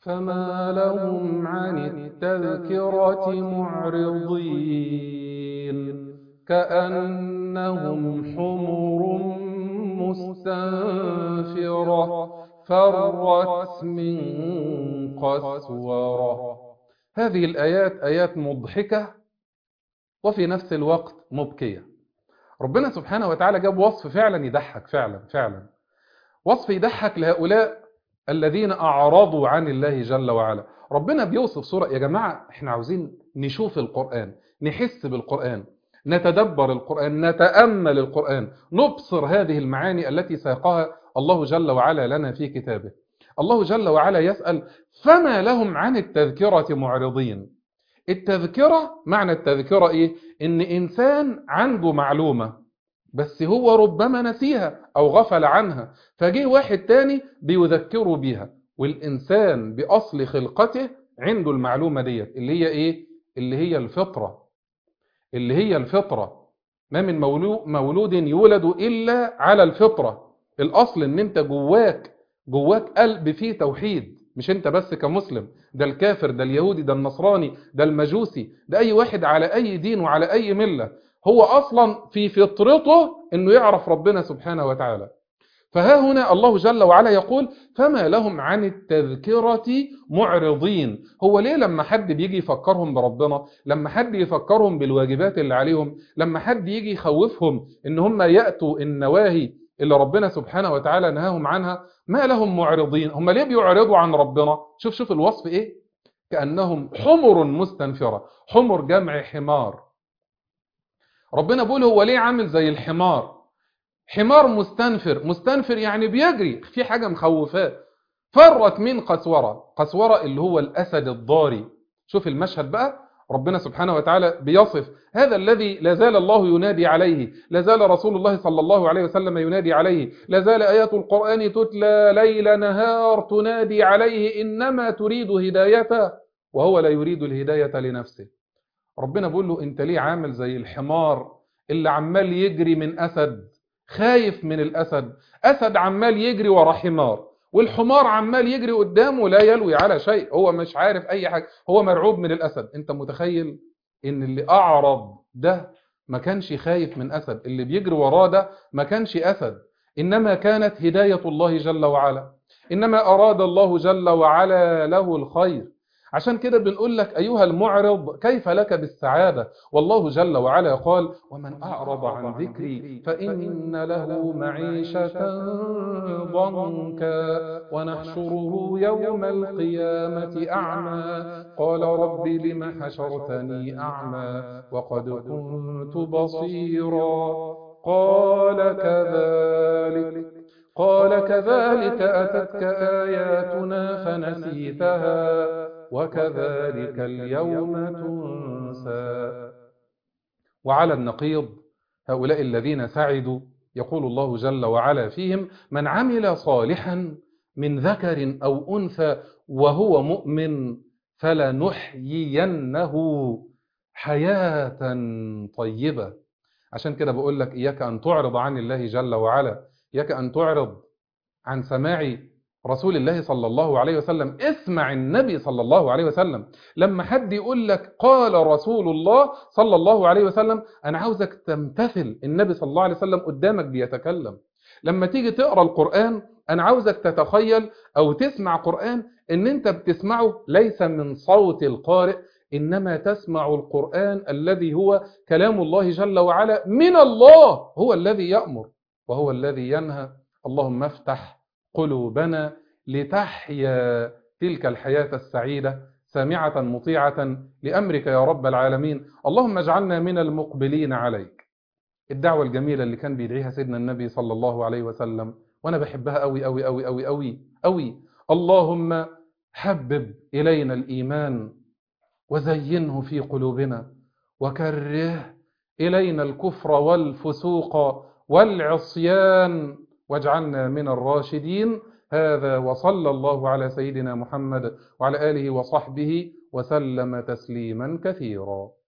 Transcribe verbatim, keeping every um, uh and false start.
فما لهم عن التذكرة معرضين كأنهم حمر مستنفرة فرت من قسورة. هذه الآيات آيات مضحكة وفي نفس الوقت مبكية. ربنا سبحانه وتعالى جاب وصف فعلا يضحك، فعلا فعلا وصف يضحك لهؤلاء الذين أعرضوا عن الله جل وعلا. ربنا بيوصف صورة، يا جماعة احنا عاوزين نشوف القرآن، نحس بالقرآن، نتدبر القرآن، نتأمل القرآن، نبصر هذه المعاني التي ساقها الله جل وعلا لنا في كتابه. الله جل وعلا يسأل: فما لهم عن التذكرة معرضين. التذكرة، معنى التذكرة ايه؟ ان انسان عنده معلومة بس هو ربما نسيها او غفل عنها، فجه واحد تاني بيذكره بيها، والانسان باصل خلقته عنده المعلومة ديت اللي هي ايه؟ اللي هي الفطرة، اللي هي الفطرة. ما من مولو- مولود يولد الا على الفطرة. الاصل ان انت جواك جواك قلب فيه توحيد، مش انت بس كمسلم، ده الكافر، ده اليهودي، ده النصراني، ده المجوسي، ده اي واحد على اي دين وعلى اي ملة، هو اصلا في فطرته انه يعرف ربنا سبحانه وتعالى. فها هنا الله جل وعلا يقول: فما لهم عن التذكرة معرضين. هو ليه لما حد بيجي يفكرهم بربنا، لما حد يفكرهم بالواجبات اللي عليهم، لما حد يجي يخوفهم ان هم يأتوا النواهي اللي ربنا سبحانه وتعالى نهاهم عنها، ما لهم معرضين؟ هم ليه بيعرضوا عن ربنا؟ شوف شوف الوصف ايه: كأنهم حمر مستنفرة. حمر جمع حمار. ربنا بيقول هو ليه عامل زي الحمار؟ حمار مستنفر. مستنفر يعني بيجري، في حاجة مخوفاه. فرت من قسورة. قسورة اللي هو الأسد الضاري. شوف المشهد بقى، ربنا سبحانه وتعالى بيصف هذا الذي لازال الله ينادي عليه، لازال رسول الله صلى الله عليه وسلم ينادي عليه، لازال آيات القرآن تتلى ليل نهار تنادي عليه، إنما تريد هدايته وهو لا يريد الهداية لنفسه. ربنا بيقول له: انت ليه عامل زي الحمار اللي عمال يجري من أسد، خايف من الأسد؟ أسد عمال يجري ورا حمار، والحمار عمال يجري قدامه لا يلوي على شيء، هو مش عارف أي حاجة، هو مرعوب من الأسد. انت متخيل ان اللي أعرض ده ما كانش خايف من أسد، اللي بيجري وراه ده ما كانش أسد، إنما كانت هداية الله جل وعلا، إنما أراد الله جل وعلا له الخير. عشان كده بنقول لك أيها المعرض كيف لك بالسعادة؟ والله جل وعلا قال: ومن أعرض عن ذكري فإن له معيشة ضنكا ونحشره يوم القيامة أعمى قال رب لم حشرتني أعمى وقد كنت بصيرا قال كذلك قال كذلك أتتك آياتنا فنسيتها وكذلك اليوم تنسى. وعلى النقيض هؤلاء الذين سعدوا يقول الله جل وعلا فيهم: من عمل صالحا من ذكر أو أنثى وهو مؤمن فلنحيينه حياة طيبة. عشان كده بقول لك إياك أن تعرض عن الله جل وعلا، إياك أن تعرض عن سماع رسول الله صلى الله عليه وسلم. اسمع النبي صلى الله عليه وسلم. لما حد يقول لك قال رسول الله صلى الله عليه وسلم، أنا عاوزك تمتثل النبي صلى الله عليه وسلم قدامك بيتكلم. لما تيجي تقرأ القرآن أنا عاوزك تتخيل أو تسمع قرآن إن أنت بتسمعه ليس من صوت القارئ، إنما تسمع القرآن الذي هو كلام الله جل وعلا من الله، هو الذي يأمر وهو الذي ينهى. اللهم افتح قلوبنا لتحيا تلك الحياة السعيدة سامعة مطيعة لأمرك يا رب العالمين. اللهم اجعلنا من المقبلين عليك. الدعوة الجميلة اللي كان بيدعيها سيدنا النبي صلى الله عليه وسلم وأنا بحبها أوي أوي أوي أوي أوي أوي: اللهم حبب إلينا الإيمان وزينه في قلوبنا وكره إلينا الكفر والفسوق والعصيان واجعلنا من الراشدين. هذا وصلى الله على سيدنا محمد وعلى آله وصحبه وسلم تسليما كثيرا.